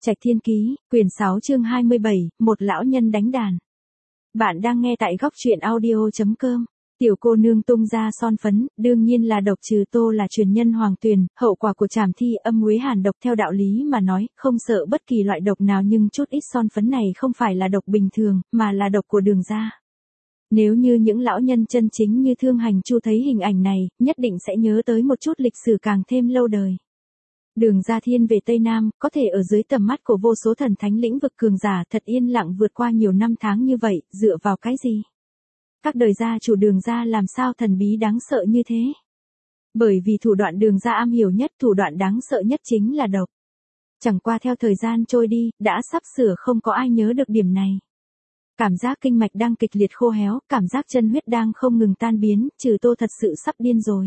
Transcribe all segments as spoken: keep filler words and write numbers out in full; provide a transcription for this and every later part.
Trạch Thiên Ký, quyển sáu chương hai mươi bảy, một lão nhân đánh đàn. Bạn đang nghe tại góc truyện audio chấm com. Tiểu cô nương tung ra son phấn, đương nhiên là độc, trừ Tô là truyền nhân hoàng tuyền, hậu quả của trảm thi âm uế hàn độc theo đạo lý mà nói, không sợ bất kỳ loại độc nào, nhưng chút ít son phấn này không phải là độc bình thường, mà là độc của Đường gia. Nếu như những lão nhân chân chính như Thương Hành Chu thấy hình ảnh này, nhất định sẽ nhớ tới một chút lịch sử càng thêm lâu đời. Đường gia thiên về Tây Nam, có thể ở dưới tầm mắt của vô số thần thánh lĩnh vực cường giả thật yên lặng vượt qua nhiều năm tháng như vậy, dựa vào cái gì? Các đời gia chủ Đường gia làm sao thần bí đáng sợ như thế? Bởi vì thủ đoạn Đường gia am hiểu nhất, thủ đoạn đáng sợ nhất chính là độc. Chẳng qua theo thời gian trôi đi, đã sắp sửa không có ai nhớ được điểm này. Cảm giác kinh mạch đang kịch liệt khô héo, cảm giác chân huyết đang không ngừng tan biến, trừ Tô thật sự sắp điên rồi.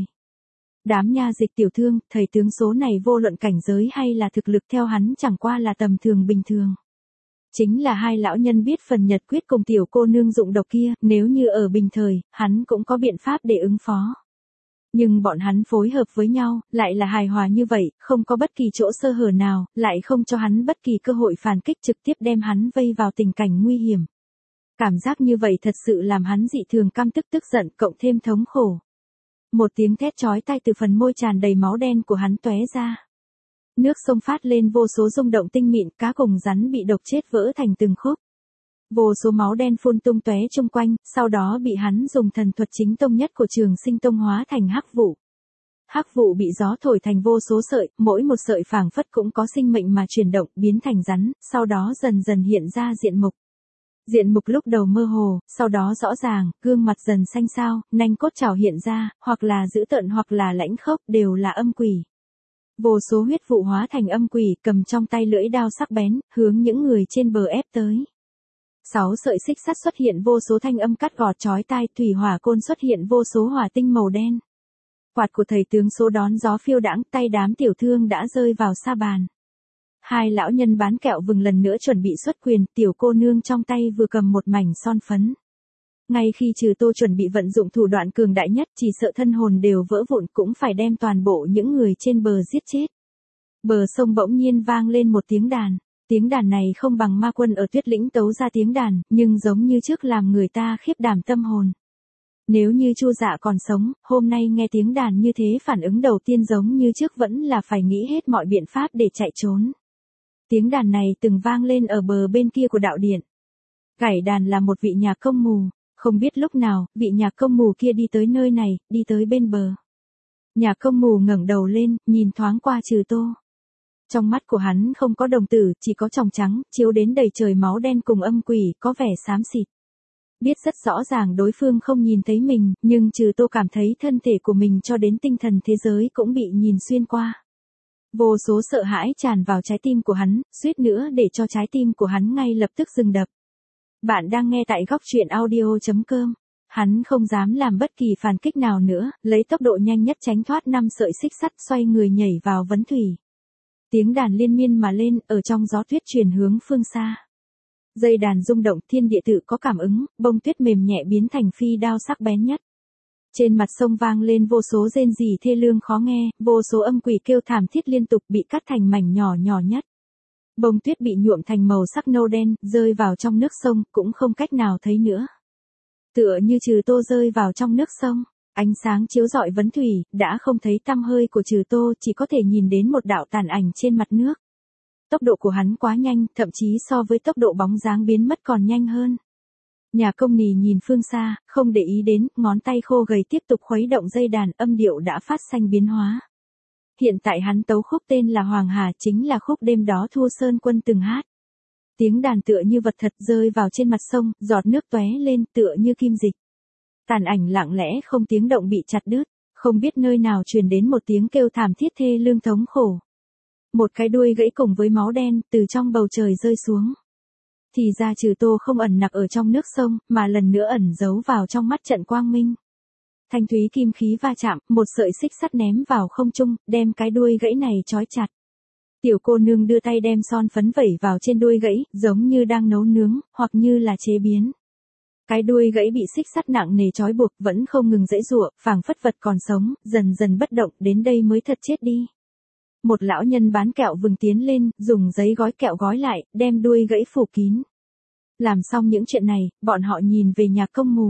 Đám nha dịch tiểu thương, thầy tướng số này vô luận cảnh giới hay là thực lực theo hắn chẳng qua là tầm thường bình thường. Chính là hai lão nhân biết phần nhật quyết cùng tiểu cô nương dụng độc kia, nếu như ở bình thời, hắn cũng có biện pháp để ứng phó. Nhưng bọn hắn phối hợp với nhau, lại là hài hòa như vậy, không có bất kỳ chỗ sơ hở nào, lại không cho hắn bất kỳ cơ hội phản kích, trực tiếp đem hắn vây vào tình cảnh nguy hiểm. Cảm giác như vậy thật sự làm hắn dị thường căm tức tức giận, cộng thêm thống khổ. Một tiếng thét chói tai từ phần môi tràn đầy máu đen của hắn tóe ra. Nước sông phát lên vô số rung động tinh mịn, cá cùng rắn bị độc chết vỡ thành từng khúc. Vô số máu đen phun tung tóe chung quanh, sau đó bị hắn dùng thần thuật chính tông nhất của Trường Sinh Tông hóa thành hắc vụ. Hắc vụ bị gió thổi thành vô số sợi, mỗi một sợi phảng phất cũng có sinh mệnh mà chuyển động, biến thành rắn, sau đó dần dần hiện ra diện mục. Diện mục lúc đầu mơ hồ, sau đó rõ ràng, gương mặt dần xanh xao, nanh cốt trảo hiện ra, hoặc là dữ tợn hoặc là lãnh khốc, đều là âm quỷ. Vô số huyết vụ hóa thành âm quỷ, cầm trong tay lưỡi đao sắc bén, hướng những người trên bờ ép tới. Sáu sợi xích sắt xuất hiện vô số thanh âm cắt gọt chói tai, thủy hỏa côn xuất hiện vô số hỏa tinh màu đen. Quạt của thầy tướng số đón gió phiêu đãng, tay đám tiểu thương đã rơi vào sa bàn. Hai lão nhân bán kẹo vừng lần nữa chuẩn bị xuất quyền, tiểu cô nương trong tay vừa cầm một mảnh son phấn. Ngay khi trừ Tô chuẩn bị vận dụng thủ đoạn cường đại nhất, chỉ sợ thân hồn đều vỡ vụn cũng phải đem toàn bộ những người trên bờ giết chết. Bờ sông bỗng nhiên vang lên một tiếng đàn. Tiếng đàn này không bằng ma quân ở Tuyết Lĩnh tấu ra tiếng đàn, nhưng giống như trước làm người ta khiếp đảm tâm hồn. Nếu như Chu Dạ còn sống, hôm nay nghe tiếng đàn như thế, phản ứng đầu tiên giống như trước vẫn là phải nghĩ hết mọi biện pháp để chạy trốn. Tiếng đàn này từng vang lên ở bờ bên kia của đạo điện. Gảy đàn là một vị nhạc công mù, không biết lúc nào, vị nhạc công mù kia đi tới nơi này, đi tới bên bờ. Nhạc công mù ngẩng đầu lên, nhìn thoáng qua Trừ Tô. Trong mắt của hắn không có đồng tử, chỉ có tròng trắng, chiếu đến đầy trời máu đen cùng âm quỷ, có vẻ xám xịt. Biết rất rõ ràng đối phương không nhìn thấy mình, nhưng Trừ Tô cảm thấy thân thể của mình cho đến tinh thần thế giới cũng bị nhìn xuyên qua. Vô số sợ hãi tràn vào trái tim của hắn, suýt nữa để cho trái tim của hắn ngay lập tức dừng đập. Bạn đang nghe tại góc truyện audio chấm com. Hắn không dám làm bất kỳ phản kích nào nữa, lấy tốc độ nhanh nhất tránh thoát năm sợi xích sắt, xoay người nhảy vào vấn thủy. Tiếng đàn liên miên mà lên, ở trong gió tuyết truyền hướng phương xa. Dây đàn rung động, thiên địa tự có cảm ứng, bông tuyết mềm nhẹ biến thành phi đao sắc bén nhất. Trên mặt sông vang lên vô số rên rỉ thê lương khó nghe, vô số âm quỷ kêu thảm thiết liên tục bị cắt thành mảnh nhỏ nhỏ nhất. Bông tuyết bị nhuộm thành màu sắc nâu đen, rơi vào trong nước sông, cũng không cách nào thấy nữa. Tựa như Trừ Tô rơi vào trong nước sông, ánh sáng chiếu rọi vấn thủy, đã không thấy tăm hơi của Trừ Tô, chỉ có thể nhìn đến một đạo tàn ảnh trên mặt nước. Tốc độ của hắn quá nhanh, thậm chí so với tốc độ bóng dáng biến mất còn nhanh hơn. Nhà công nì nhìn phương xa, không để ý đến, ngón tay khô gầy tiếp tục khuấy động dây đàn, âm điệu đã phát sinh biến hóa. Hiện tại hắn tấu khúc tên là Hoàng Hà, chính là khúc đêm đó Thu Sơn Quân từng hát. Tiếng đàn tựa như vật thật rơi vào trên mặt sông, giọt nước tóe lên tựa như kim dịch. Tàn ảnh lặng lẽ không tiếng động bị chặt đứt, không biết nơi nào truyền đến một tiếng kêu thảm thiết thê lương thống khổ. Một cái đuôi gãy cùng với máu đen từ trong bầu trời rơi xuống. Thì ra Trừ Tô không ẩn nặc ở trong nước sông, mà lần nữa ẩn giấu vào trong mắt trận quang minh. Thanh thúy kim khí va chạm, một sợi xích sắt ném vào không trung, đem cái đuôi gãy này trói chặt. Tiểu cô nương đưa tay đem son phấn vẩy vào trên đuôi gãy, giống như đang nấu nướng, hoặc như là chế biến. Cái đuôi gãy bị xích sắt nặng nề trói buộc, vẫn không ngừng giãy giụa, phảng phất vật còn sống, dần dần bất động, đến đây mới thật chết đi. Một lão nhân bán kẹo vừng tiến lên, dùng giấy gói kẹo gói lại, đem đuôi gãy phủ kín. Làm xong những chuyện này, bọn họ nhìn về nhà công mù.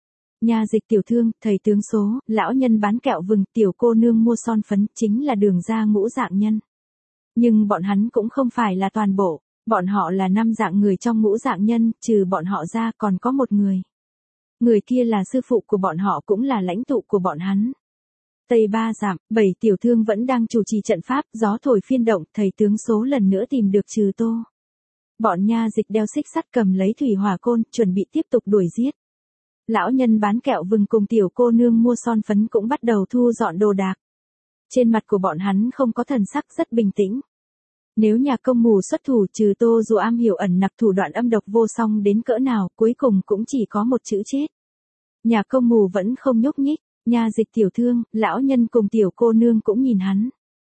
Nha dịch tiểu thương, thầy tướng số, lão nhân bán kẹo vừng, tiểu cô nương mua son phấn, chính là Đường gia ngũ dạng nhân. Nhưng bọn hắn cũng không phải là toàn bộ, bọn họ là năm dạng người trong ngũ dạng nhân, trừ bọn họ ra còn có một người. Người kia là sư phụ của bọn họ, cũng là lãnh tụ của bọn hắn. Tây ba giảm, bảy tiểu thương vẫn đang chủ trì trận pháp, gió thổi phiên động, thầy tướng số lần nữa tìm được Trừ Tô. Bọn nha dịch đeo xích sắt cầm lấy thủy hỏa côn, chuẩn bị tiếp tục đuổi giết. Lão nhân bán kẹo vừng cùng tiểu cô nương mua son phấn cũng bắt đầu thu dọn đồ đạc. Trên mặt của bọn hắn không có thần sắc, rất bình tĩnh. Nếu nhà công mù xuất thủ, Trừ Tô dù am hiểu ẩn nặc thủ đoạn âm độc vô song đến cỡ nào, cuối cùng cũng chỉ có một chữ chết. Nhà công mù vẫn không nhúc nhích, nha dịch tiểu thương, lão nhân cùng tiểu cô nương cũng nhìn hắn.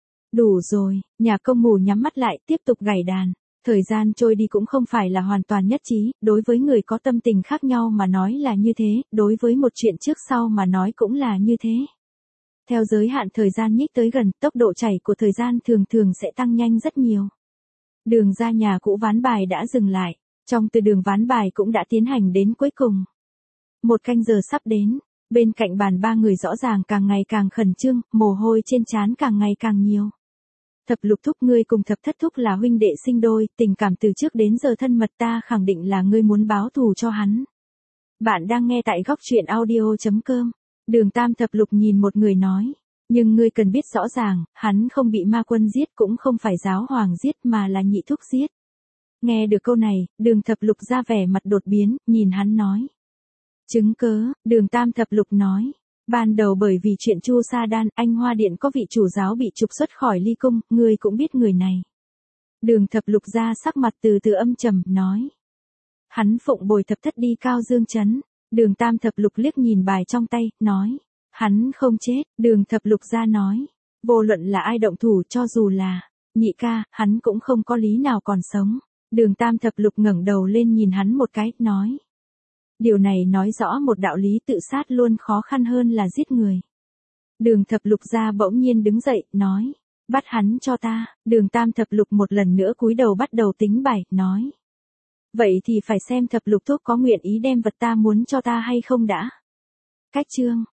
Đủ rồi, nhà công mù nhắm mắt lại, tiếp tục gảy đàn. Thời gian trôi đi cũng không phải là hoàn toàn nhất trí, đối với người có tâm tình khác nhau mà nói là như thế, đối với một chuyện trước sau mà nói cũng là như thế. Theo giới hạn thời gian nhích tới gần, tốc độ chảy của thời gian thường thường sẽ tăng nhanh rất nhiều. Đường ra nhà cũ ván bài đã dừng lại, trong từ đường ván bài cũng đã tiến hành đến cuối cùng. Một canh giờ sắp đến, bên cạnh bàn ba người rõ ràng càng ngày càng khẩn trương, mồ hôi trên trán càng ngày càng nhiều. Thập lục thúc, ngươi cùng thập thất thúc là huynh đệ sinh đôi, tình cảm từ trước đến giờ thân mật, ta khẳng định là ngươi muốn báo thù cho hắn. Bạn đang nghe tại góc truyện audio chấm com. Đường Tam thập lục nhìn một người nói, nhưng ngươi cần biết rõ ràng, hắn không bị ma quân giết, cũng không phải giáo hoàng giết mà là nhị thúc giết. Nghe được câu này, đường thập lục ra vẻ mặt đột biến, nhìn hắn nói. Chứng cớ, đường Tam thập lục nói. Ban đầu bởi vì chuyện Chu Sa Đan, anh Hoa Điện có vị chủ giáo bị trục xuất khỏi ly cung, ngươi cũng biết người này. Đường thập lục ra sắc mặt từ từ âm trầm, nói. Hắn phụng bồi thập thất đi Cao Dương Trấn. Đường Tam thập lục liếc nhìn bài trong tay, nói. Hắn không chết, đường thập lục ra nói. Vô luận là ai động thủ, cho dù là nhị ca, hắn cũng không có lý nào còn sống. Đường Tam thập lục ngẩng đầu lên nhìn hắn một cái, nói. Điều này nói rõ một đạo lý, tự sát luôn khó khăn hơn là giết người. Đường thập lục ra bỗng nhiên đứng dậy, nói. Bắt hắn cho ta. Đường Tam thập lục một lần nữa cúi đầu bắt đầu tính bài, nói. Vậy thì phải xem thập lục thúc có nguyện ý đem vật ta muốn cho ta hay không đã. Cách chương.